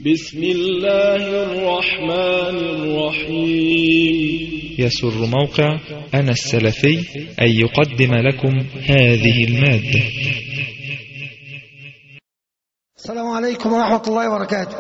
بسم الله الرحمن الرحيم. يسر موقع أنا السلفي أن يقدم لكم هذه المادة. السلام عليكم ورحمة الله وبركاته.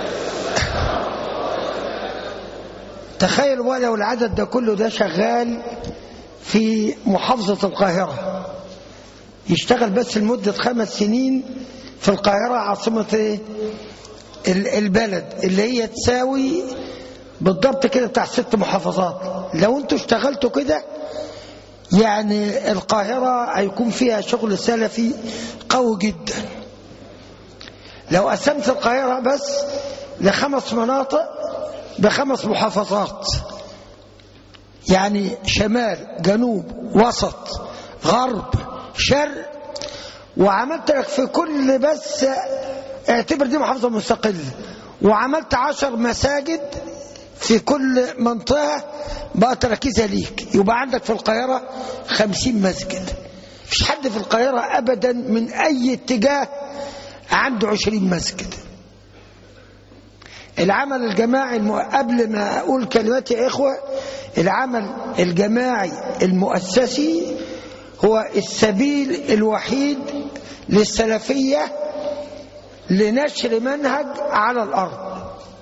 تخيل ولو العدد ده كله ده شغال في محافظة القاهرة، يشتغل بس لمدة 5 سنين في القاهرة عاصمة البلد اللي هي تساوي بالضبط كده بتاع 6 محافظات. لو انتوا اشتغلتوا كده يعني القاهرة هيكون فيها شغل سلفي قوي جدا. لو قسمت القاهرة بس ل5 مناطق ب5 محافظات، يعني شمال جنوب وسط غرب شرق، وعملت لك في كل بس اعتبر دي محافظة مستقلة، وعملت 10 مساجد في كل منطقة بقى تركيزها ليك، يبقى عندك في القاهرة 50 مسجد. مفيش حد في القاهرة أبدا من أي اتجاه عنده 20 مسجد. العمل الجماعي قبل ما أقول كلمات يا إخوة، العمل الجماعي المؤسسي هو السبيل الوحيد للسلفية لنشر منهج على الأرض.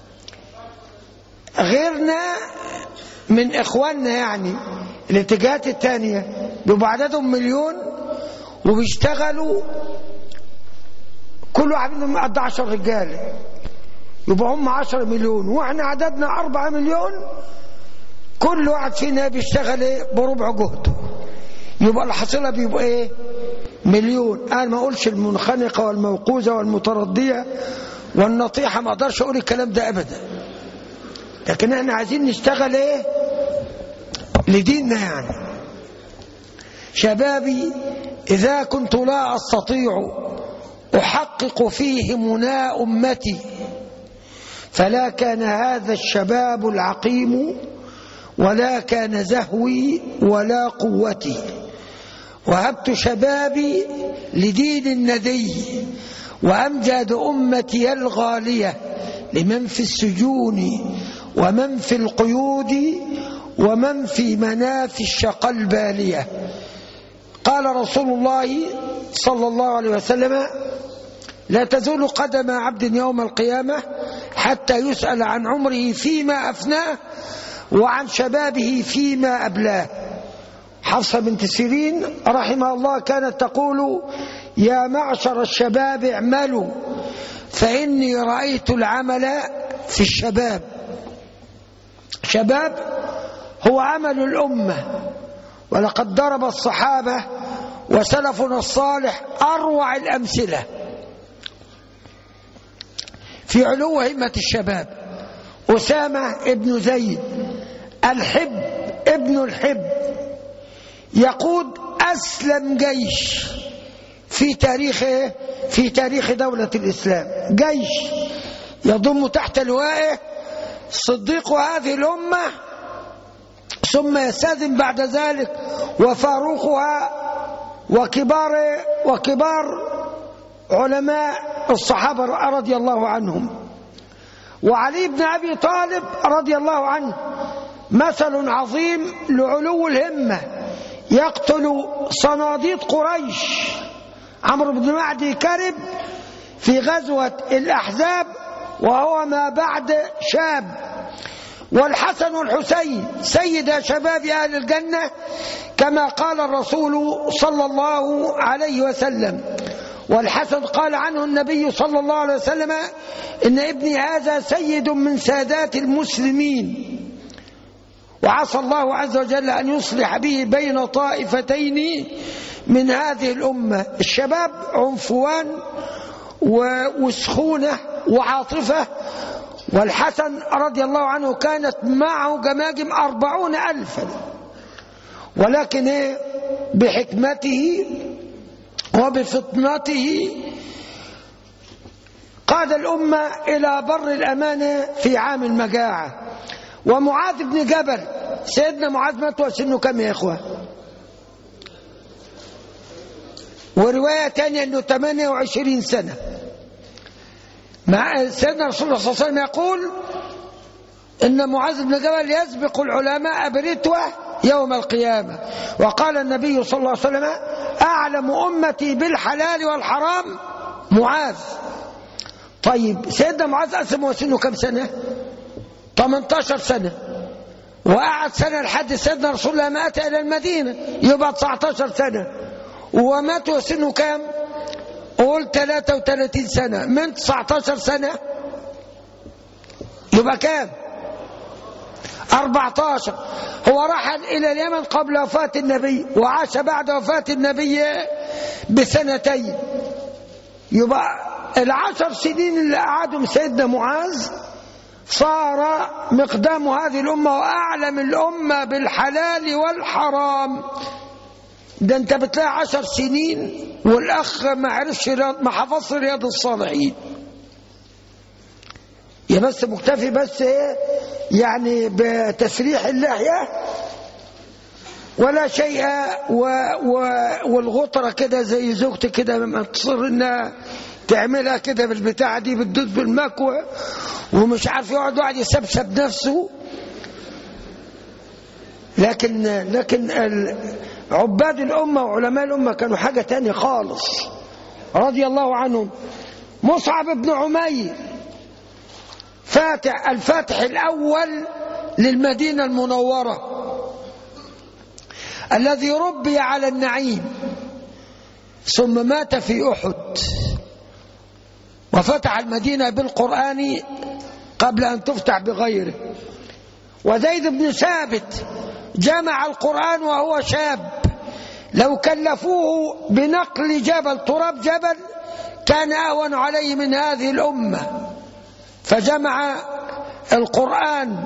غيرنا من إخواننا يعني الاتجاهات التانية بيبقوا عددهم مليون وبيشتغلوا كل واحد منهم قد 10 رجال، يبقى هم 10 مليون واحنا عددنا 4 مليون، كل واحد فينا بيشتغل بربع جهده، يبقى الحصيلة بيبقى ايه؟ مليون. انا ما اقولش المنخنقة والموقوذة والمتردية والنطيحة، ما اقدرش اقول الكلام ده ابدا، لكن احنا عايزين نشتغل ايه؟ لديننا. يعني شبابي اذا كنت لا استطيع احقق فيه منى امتي فلا كان هذا الشباب العقيم ولا كان زهوي ولا قوتي، وهبت شبابي لدين الندي وأمجاد أمتي الغالية لمن في السجون ومن في القيود ومن في مناف الشقى البالية. قال رسول الله صلى الله عليه وسلم: لا تزول قدم عبد يوم القيامة حتى يسأل عن عمره فيما أفناه وعن شبابه فيما أبلاه. حفصة بنت سيرين رحمها الله كانت تقول: يا معشر الشباب اعملوا فإني رأيت العمل في الشباب. شباب هو عمل الأمة، ولقد ضرب الصحابة وسلفنا الصالح أروع الأمثلة في علو همة الشباب. أسامة ابن زيد الحب ابن الحب يقود أسلم جيش في تاريخ دولة الإسلام، جيش يضم تحت لوائه صديق هذه الأمة، ثم يستأذن بعد ذلك وفاروقها وكبار علماء الصحابة رضي الله عنهم. وعلي بن أبي طالب رضي الله عنه مثل عظيم لعلو الهمة، يقتل صناديد قريش. عمرو بن معدي كرب في غزوة الأحزاب وهو ما بعد شاب. والحسن والحسين سيدا شباب أهل الجنة كما قال الرسول صلى الله عليه وسلم. والحسن قال عنه النبي صلى الله عليه وسلم: إن ابني هذا سيد من سادات المسلمين. وعسى الله عز وجل أن يصلح به بين طائفتين من هذه الأمة. الشباب عنفوان وسخونة وعاطفة، والحسن رضي الله عنه كانت معه جماجم 40,000، ولكن بحكمته وبفطنته قاد الأمة إلى بر الأمانة في عام المجاعة. ومعاذ بن جبل، سيدنا معاذ مات وسنه كم يا إخوة؟ ورواية تانية أنه 28 سنة. مع سيدنا رسول الله صلى الله عليه وسلم يقول إن معاذ بن جبل يسبق العلماء برتوة يوم القيامة. وقال النبي صلى الله عليه وسلم أعلم أمتي بالحلال والحرام معاذ. طيب سيدنا معاذ أسلم وسنه كم سنة؟ 18 سنة، وقعد سنة لحد سيدنا رسول الله ما أتى إلى المدينة، يبقى 19 سنة، ومات وسنه كم؟ قول 33 سنة. من 19 سنة يبقى كام؟ 14. هو رحل إلى اليمن قبل وفاة النبي، وعاش بعد وفاة النبي بسنتين. يبقى 10 سنين اللي قعدهم سيدنا معاذ صار مقدام هذه الأمة وأعلم الأمة بالحلال والحرام. ده أنت بتلاقي 10 سنين والأخ ما عرفش ما حفظش رياض الصالحين. يا بس مكتفي بس يعني بتسريح اللحية ولا شيء، والغطرة كده زي زوجتي كده لما تصر انها تعملها كده بالبتاعة دي بتدوس بالمكوى ومش عارف يقعد واحد يسبسب نفسه. لكن عباد الأمة وعلماء الأمة كانوا حاجة تانية خالص رضي الله عنهم. مصعب بن عمير الفاتح الأول للمدينة المنورة الذي ربي على النعيم، ثم مات في أحد وفتح المدينة بالقرآن قبل أن تفتح بغيره. وزيد بن ثابت جمع القرآن وهو شاب، لو كلفوه بنقل تراب جبل كان أهون عليه من هذه الأمة، فجمع القرآن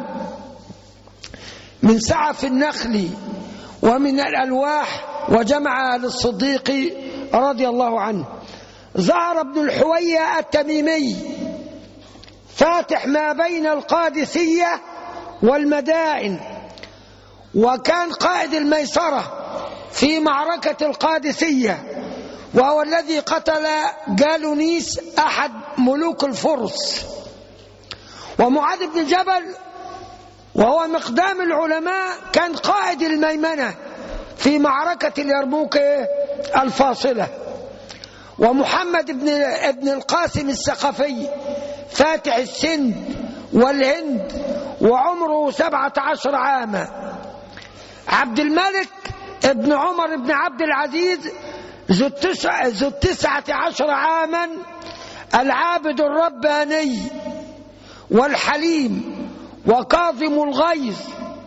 من سعف النخل ومن الألواح وجمعها للصديق رضي الله عنه. زهر بن الحوية التميمي فاتح ما بين القادسية والمدائن، وكان قائد الميسرة في معركة القادسية، وهو الذي قتل جالونيس أحد ملوك الفرس. ومعاذ بن جبل وهو مقدام العلماء كان قائد الميمنة في معركة اليرموك الفاصلة. ومحمد بن القاسم الثقفي فاتح السند والهند وعمره 17 عاما. عبد الملك ابن عمر بن عبد العزيز ذو 19 عاما، العابد الرباني والحليم وكاظم الغيظ،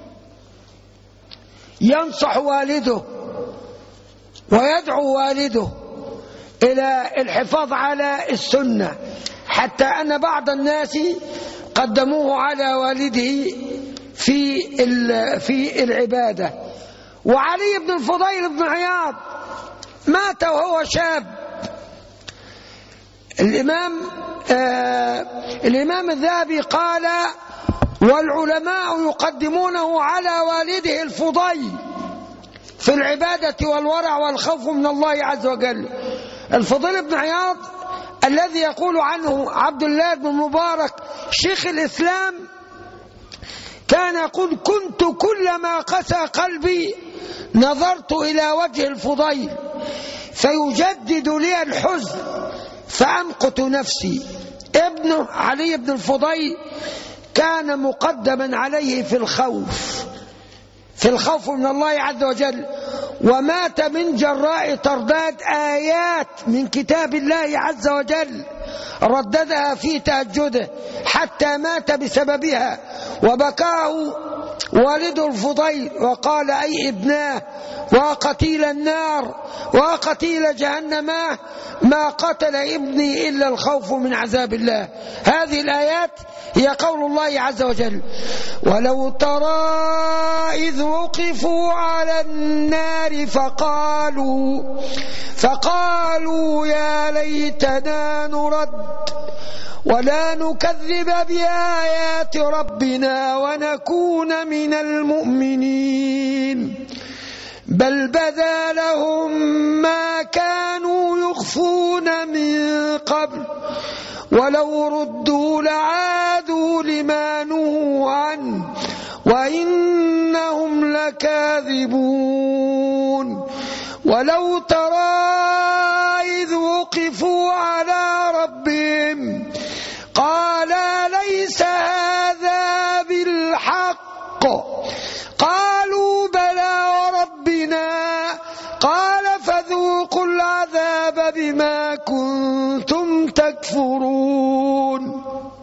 ينصح والده ويدعو والده إلى الحفاظ على السنة، حتى أن بعض الناس قدموه على والده في العبادة. وعلي بن الفضيل بن عياض مات وهو شاب. الإمام الذهبي قال والعلماء يقدمونه على والده الفضيل في العبادة والورع والخوف من الله عز وجل. الفضيل بن عياض الذي يقول عنه عبد الله بن مبارك شيخ الإسلام كان يقول كنت كلما قسى قلبي نظرت إلى وجه الفضيل فيجدد لي الحزن فأمقت نفسي. ابنه علي بن الفضيل كان مقدما عليه في الخوف من الله عز وجل، ومات من جراء ترداد آيات من كتاب الله عز وجل رددها في تهجده حتى مات بسببها. وبكاه والد الفضيل وقال أي ابناه وقتيل النار وقتيل جهنم ما قتل ابني إلا الخوف من عذاب الله. هذه الآيات هي قول الله عز وجل ولو ترى إذ وقفوا على النار فقالوا يا ليتنا نرد ولا نكذب بآيات ربنا ونكون من المؤمنين بل بدا لهم ما كانوا يخفون من قبل ولو ردوا لعادوا لما نهوا عنه وإنهم لكاذبون. ولو ترى إذ وقفوا على ربهم قال ليس هذا بالحق قالوا بلى وربنا قال فذوقوا العذاب بما كنتم تكفرون.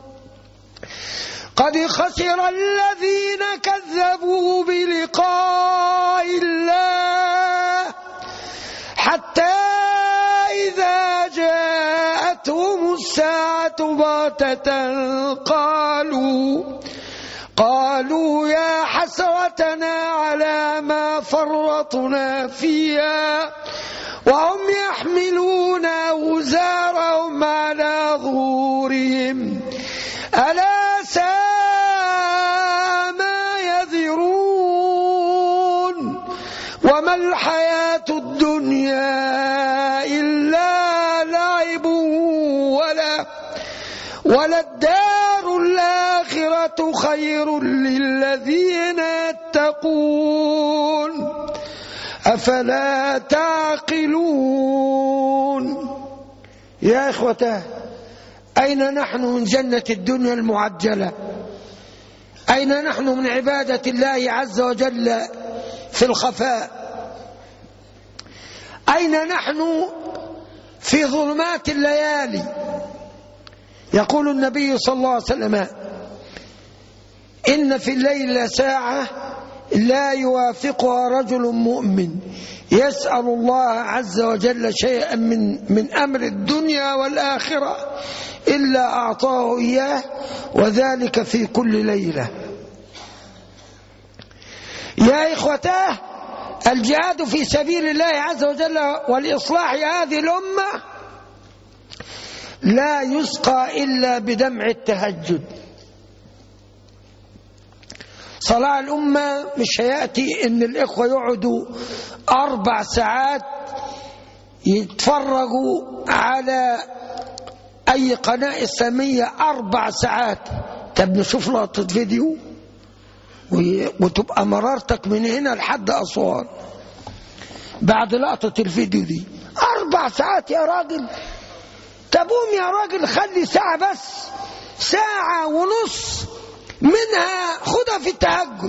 قد خسر الذين كذبوا بلقاء الله حتى إذا جاءتهم الساعة بغتة قالوا يا حسرتنا على ما فرطنا فيها وهم يحملون أوزارهم على ظهورهم ألا ساء ما يذرون. وما الحياة الدنيا إلا لعب وللدار الآخرة خير للذين يتقون أفلا تعقلون. يا إخوته، أين نحن من جنة الدنيا المعجلة؟ أين نحن من عبادة الله عز وجل في الخفاء؟ أين نحن في ظلمات الليالي؟ يقول النبي صلى الله عليه وسلم إن في الليل لساعة لا يوافقها رجل مؤمن يسأل الله عز وجل شيئا من أمر الدنيا والآخرة إلا أعطاه إياه، وذلك في كل ليلة. يا إخوتاه، الجهاد في سبيل الله عز وجل والإصلاح هذه الأمة لا يسقى إلا بدمع التهجد. صلاة الأمة مش هيأتي إن الإخوة يقعدوا 4 ساعات يتفرجوا على أي قناة إسلامية 4 ساعات. طب نشوف لقطة فيديو وتبقى مرارتك من هنا لحد أسوان بعد لقطة الفيديو دي 4 ساعات يا راجل. تقوم يا راجل خلي ساعة بس، 1.5 ساعة منها خدها في التهجد،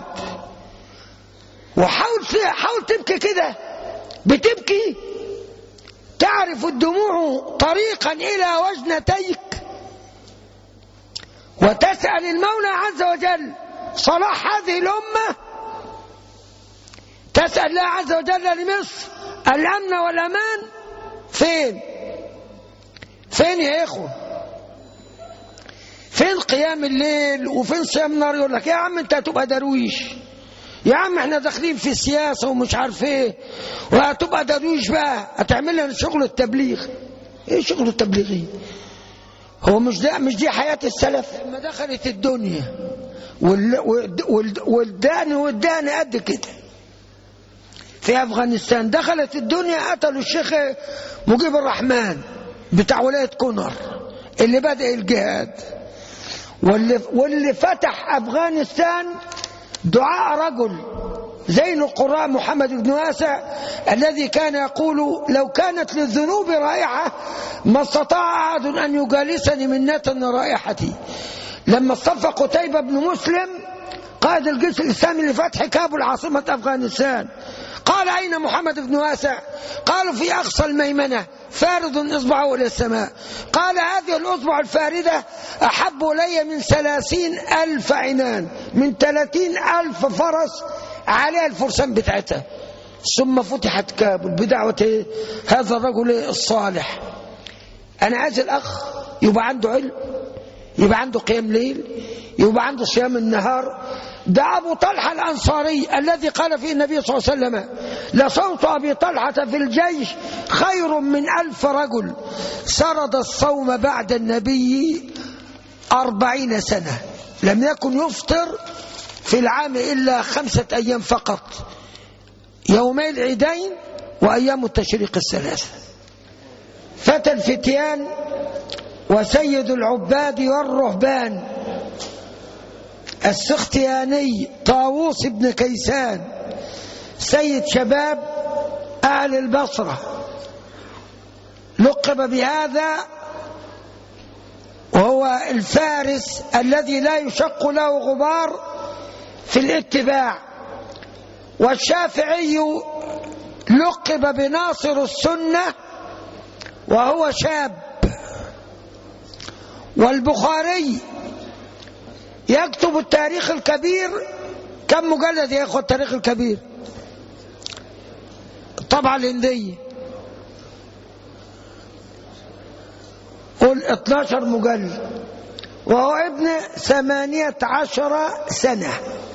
وحاول تبكي كده. بتبكي تعرف الدموع طريقا إلى وجنتيك، وتسأل المولى عز وجل صلاح هذه الأمة، تسأل الله عز وجل لمصر الأمن والأمان. فين يا إخوة؟ فين قيام الليل وفين صيام النهار؟ يقول لك يا عم انت هتبقى درويش، يا عم احنا داخلين في السياسة ومش عارف ايه، وهتبقى درويش بقى، هتعمل لنا شغل التبليغ. ايه شغل التبليغي؟ هو مش دي حياة السلف؟ لما دخلت الدنيا والدان قد كده في أفغانستان، دخلت الدنيا قتلوا الشيخ مجيب الرحمن بتاع ولاية كونر اللي بدأ الجهاد، واللي فتح أفغانستان دعاء رجل زين القراء محمد بن واسع الذي كان يقول لو كانت للذنوب رائحة ما استطاع أحد أن يجالسني من نتن رائحتي. لما اصطفى قتيبة بن مسلم قائد الجيش الإسلامي لفتح كابول عاصمة أفغانستان، قال أين محمد بن واسع؟ قالوا في أقصى الميمنة فارض إصبعه إلى السماء. قال هذه الأصبع الفاردة أحب إلي من 30,000 عنان، من 30,000 فرس عليها الفرسان بتاعتها. ثم فتحت كابول بدعوة هذا الرجل الصالح. أنا عايز الأخ يبقى عنده علم، يبقى عنده قيام ليل، يبقى عنده صيام النهار. ده أبو طلحة الأنصاري الذي قال فيه النبي صلى الله عليه وسلم لصوت أبي طلحة في الجيش خير من 1000 رجل. سرد الصوم بعد النبي 40 سنة، لم يكن يفطر في العام إلا 5 أيام فقط، يومي العيدين وأيام التشريق 3. فتى الفتيان وسيد العباد والرهبان السختياني طاووس بن كيسان سيد شباب أهل البصرة، لقب بهذا، وهو الفارس الذي لا يشق له غبار في الاتباع. والشافعي لقب بناصر السنة وهو شاب. والبخاري يكتب التاريخ الكبير. كم مجلد يا أخوة التاريخ الكبير؟ الطبعة الهندية قل 12 مجلد، وهو ابن 18 سنة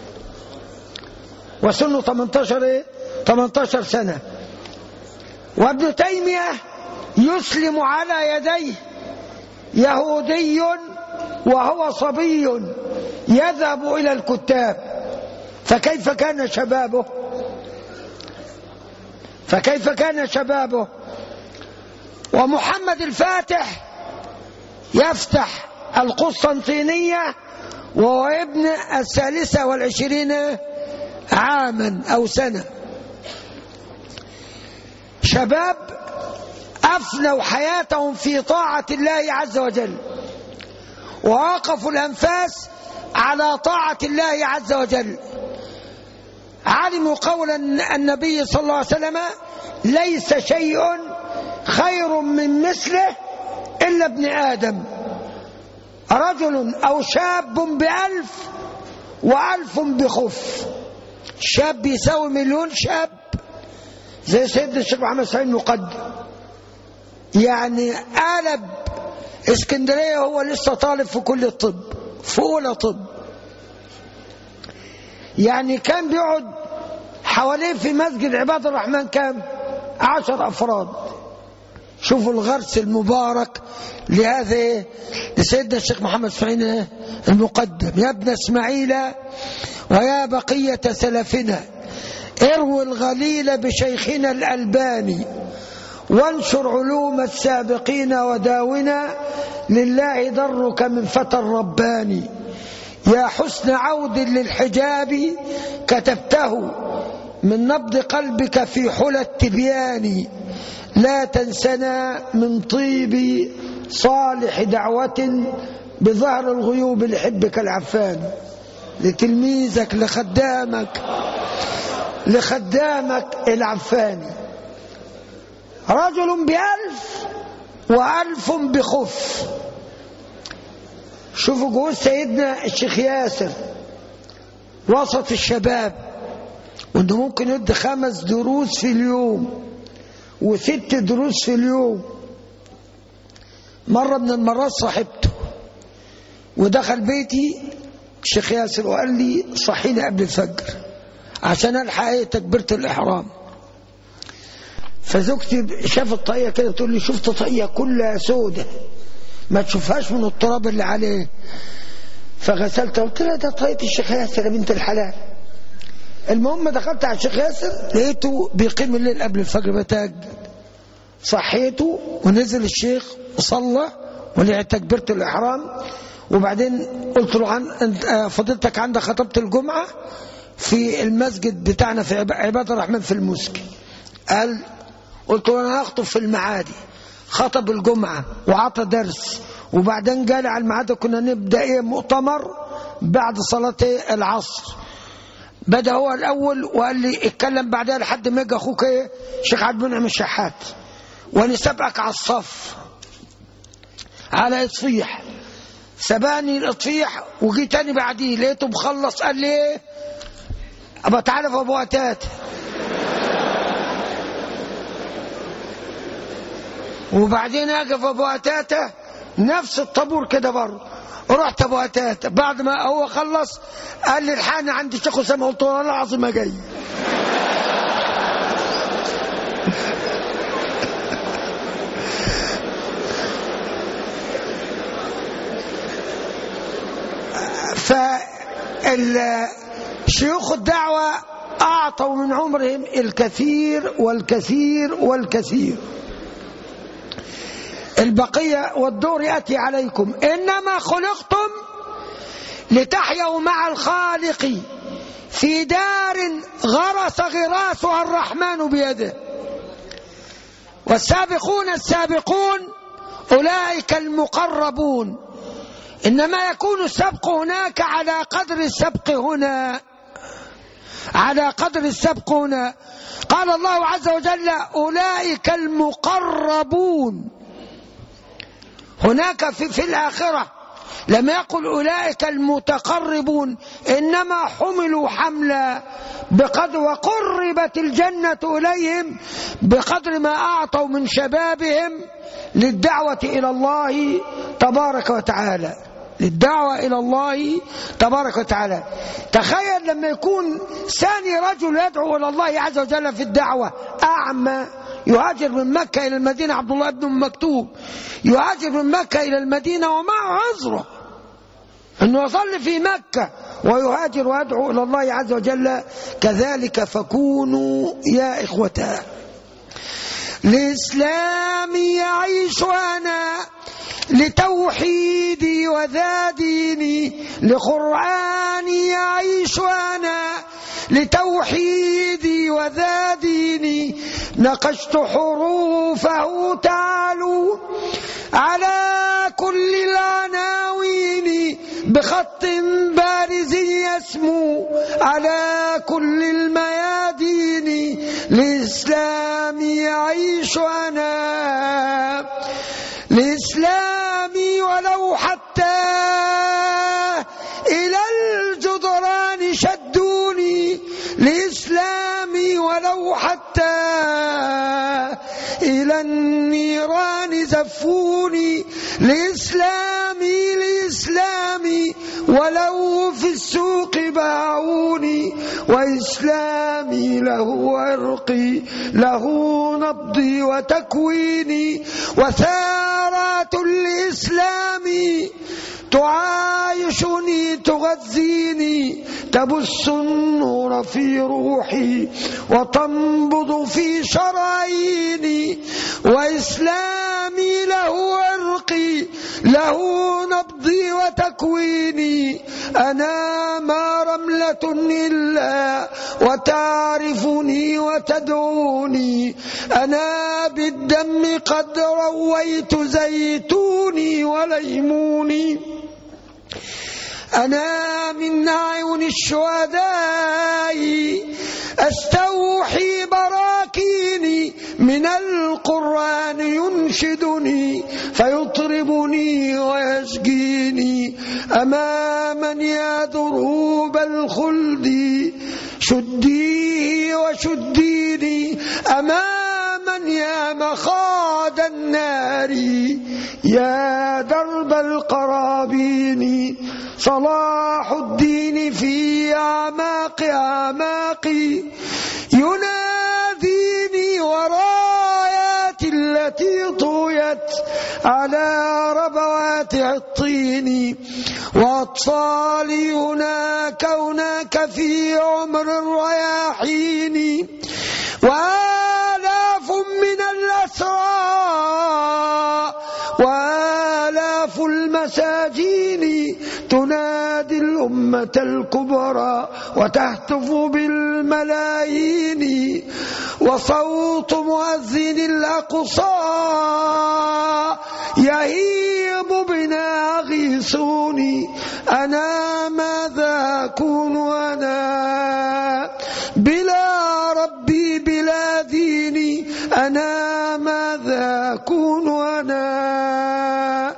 وسنه 18 سنة. وابن تيمية يسلم على يديه يهودي وهو صبي يذهب إلى الكتاب، فكيف كان شبابه؟ ومحمد الفاتح يفتح القسطنطينية وهو ابن 23 عاما أو سنة. شباب أفنوا حياتهم في طاعة الله عز وجل، ووقفوا الأنفاس على طاعة الله عز وجل. علموا قول النبي صلى الله عليه وسلم: ليس شيء خير من مثله إلا ابن آدم، رجل أو شاب ب1000 و1000 بخف. شاب يساوي مليون شاب، زي سيدنا الشيخ محمد سعيد المقدم، يعني قلب اسكندرية هو لسه طالب في كل الطب، في أولى طب. يعني كان بيقعد حواليه في مسجد عباد الرحمن كام؟ 10 أفراد. شوفوا الغرس المبارك لهذا لسيدنا الشيخ محمد سعيد المقدم: يا ابن اسماعيل ويا بقية سلفنا، اروي الغليل بشيخنا الألباني، وانشر علوم السابقين وداونا، لله درك من فتى الرباني. يا حسن عود للحجاب كتبته من نبض قلبك في حلى التبيان، لا تنسنا من طيب صالح دعوة بظهر الغيوب لحبك العفان. لتلميذك لخدامك العفاني، رجل ب1000 و1000 بخف. شوفوا جهود سيدنا الشيخ ياسر وسط الشباب، وانه ممكن يدي 5 دروس في اليوم و6 دروس في اليوم. مرة من المرات صاحبته ودخل بيتي الشيخ ياسر وقال لي: صحيني قبل الفجر عشان الحق تكبيرة الإحرام. فزوجتي شافت طاقية كده تقول لي: شفت طاقية كلها سودة ما تشوفهاش من التراب اللي عليه. فغسلتها قلت لها: ده طاقية الشيخ ياسر يا بنت الحلال. المهم دخلت على الشيخ ياسر لقيته بيقيم الليل قبل الفجر بتهجد. صحيته ونزل الشيخ وصلى ولعب تكبيرة الإحرام. وبعدين قلت له: فضيلتك عندك خطبة الجمعة في المسجد بتاعنا في عباد الرحمن في المسكي؟ قلت له: أنا هخطب في المعادي. خطب الجمعة وعطى درس، وبعدين جالي على المعادي كنا نبدأ مؤتمر بعد صلاة العصر. بدأ هو الأول وقال لي: اتكلم بعدها لحد ما يجي أخوك الشيخ عبد المنعم الشحات ونسبقك على الصف على إطفيح. سباني الإطفيح وجي تاني بعديه لقيته مخلص. قال لي: أبا تعرف أبو أتات؟ وبعدين أقف أبو أتاتة نفس الطابور كده برضه. رحت أبو أتاتة بعد ما هو خلص قال لي: الحقني عندي شيخ أسامة. قلت له: والله العظيم ما جاي. فشيوخ الدعوة أعطوا من عمرهم الكثير والكثير والكثير. البقية والدور يأتي عليكم، إنما خلقتم لتحيوا مع الخالق في دار غرس غراسها الرحمن بيده. والسابقون السابقون أولئك المقربون، إنما يكون السبق هناك على قدر السبق هنا، على قدر السبق هنا. قال الله عز وجل أولئك المقربون. هناك في الآخرة لم يقل أولئك المتقربون، إنما حملوا حملا بقدر، وقربت الجنة إليهم بقدر ما أعطوا من شبابهم للدعوة إلى الله تبارك وتعالى، للدعوة إلى الله تبارك وتعالى. تخيل لما يكون ثاني رجل يدعو إلى الله عز وجل في الدعوة أعمى، يهاجر من مكة إلى المدينة، عبد الله بن مكتوم يهاجر من مكة إلى المدينة ومعه عذره أنه يصلي في مكة ويهاجر ويدعو إلى الله عز وجل. كذلك فكونوا يا إخوة. الإسلام يعيش أنا لتوحيدي وذا ديني، لقرآني يعيش أنا لتوحيدي وذا ديني، نقشت حروفه تعالوا على كل العناوين، بخط بارز يسمو على كل الميادين. الإسلام يعيش أنا لإسلامي ولو حتى إلى الجدران شدوني، لإسلامي ولو حتى إلى النيران زفوني، لإسلامي لإسلامي ولو في السوق باعوني، وإسلامي له عرقي له نبضي وتكويني، وثارات الإسلام تعايشني تغذيني، تبث النور في روحي وتنبض في شراييني، وإسلامي له عرقي له نبضي وتكويني. أنا ما رملة إلا وتعرفني وتدعوني، أنا بالدم قد رويت زيتوني وليموني، أنا من أعين الشهداء أستوحي براكيني، من القرآن ينشدني فيطربني ويسقيني، أماما يا دروب الخلد شديه وشديني، أماما يا مخاض النار يا درب القرابين. صلاح الدين في أعماق أعماقي يناديني، ورايات التي طويت على ربوات الطين، وأطفالي هناك هناك في عمر الرياحين، وآلاف من الأسرى وآلاف المساجين تنادي الأمة الكبرى وتهتف بالملايين، وصوت مؤذن الأقصى يهيب بنا أغيثوني. أنا ماذا أكون أنا بلا ربي بلا ديني، أنا ماذا أكون أنا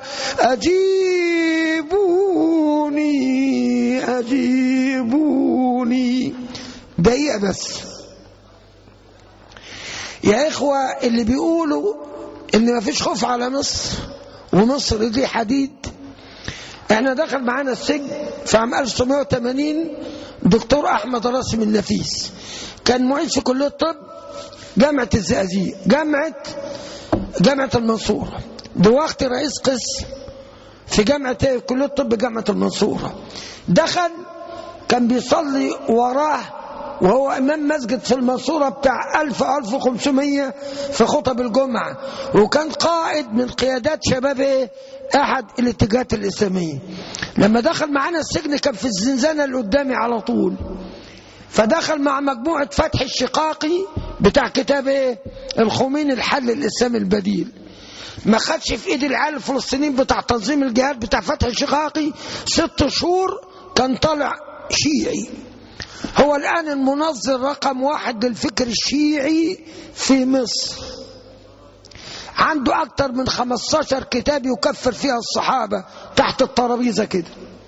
أجيبوني أجيبوني. دقيقة بس يا إخوة، اللي بيقولوا إن ما فيش خوف على مصر ومصر دي حديد. احنا دخل معانا السجن في عام 1980 دكتور أحمد راسم النفيس، كان معيد في كلية الطب جامعة الزقازيق، جامعة المنصورة، دلوقتي رئيس قسم في جامعة كلية الطب جامعة المنصورة. دخل كان بيصلي وراه وهو إمام مسجد في المنصورة بتاع 1500 في خطب الجمعة، وكان قائد من قيادات شباب أحد الاتجاهات الإسلامية. لما دخل معنا السجن كان في الزنزانة اللي قدامي على طول، فدخل مع مجموعة فتح الشقاقي بتاع كتاب الخميني الحل الإسلامي البديل. ما خدش في ايد العيال الفلسطينيين بتاع تنظيم الجهاد بتاع فتح الشقاقي 6 شهور كان طالع شيعي. هو الآن المنظر رقم 1 للفكر الشيعي في مصر، عنده أكتر من 15 كتاب يكفر فيها الصحابة تحت الترابيزة كده.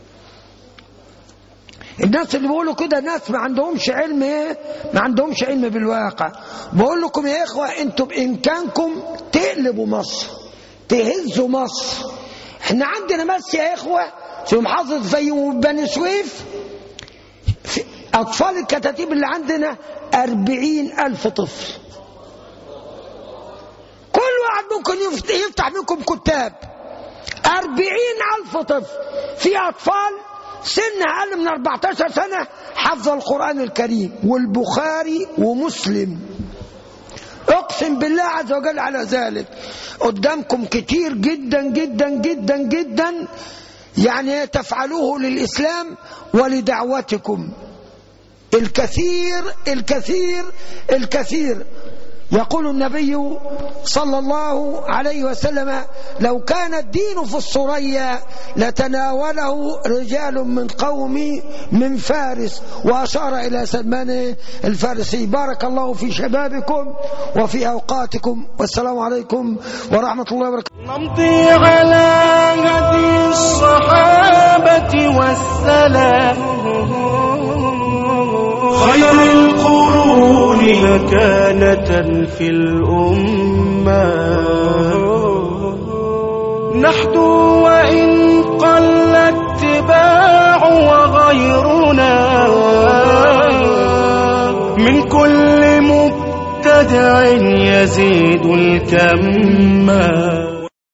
الناس اللي بيقولوا كده ناس ما عندهمش علم، ما عندهمش علم بالواقع. بقول لكم يا إخوة، أنتم بإمكانكم تقلبوا مصر، تهزوا مصر. احنا عندنا بس يا إخوة في محافظة الفيوم وبني سويف أطفال الكتاتيب اللي عندنا 40,000 طفل. كل واحد ممكن يفتح منكم كتاب. 40,000 طفل، في أطفال سنها أقل من 14 سنة حفظ القرآن الكريم والبخاري ومسلم. أقسم بالله عز وجل على ذلك. قدامكم كتير جدا جدا جدا جدا يعني تفعلوه للإسلام ولدعوتكم. الكثير الكثير الكثير. يقول النبي صلى الله عليه وسلم: لو كان الدين في الثريا لتناوله رجال من قومي من فارس، وأشار إلى سلمان الفارسي. بارك الله في شبابكم وفي أوقاتكم، والسلام عليكم ورحمة الله وبركاته. نمضي على هدي الصحابة والسلام، خير القرون مكانة في الأمة، نحدو وإن قل اتباع وغيرنا من كل مبتدع يزيد الكم.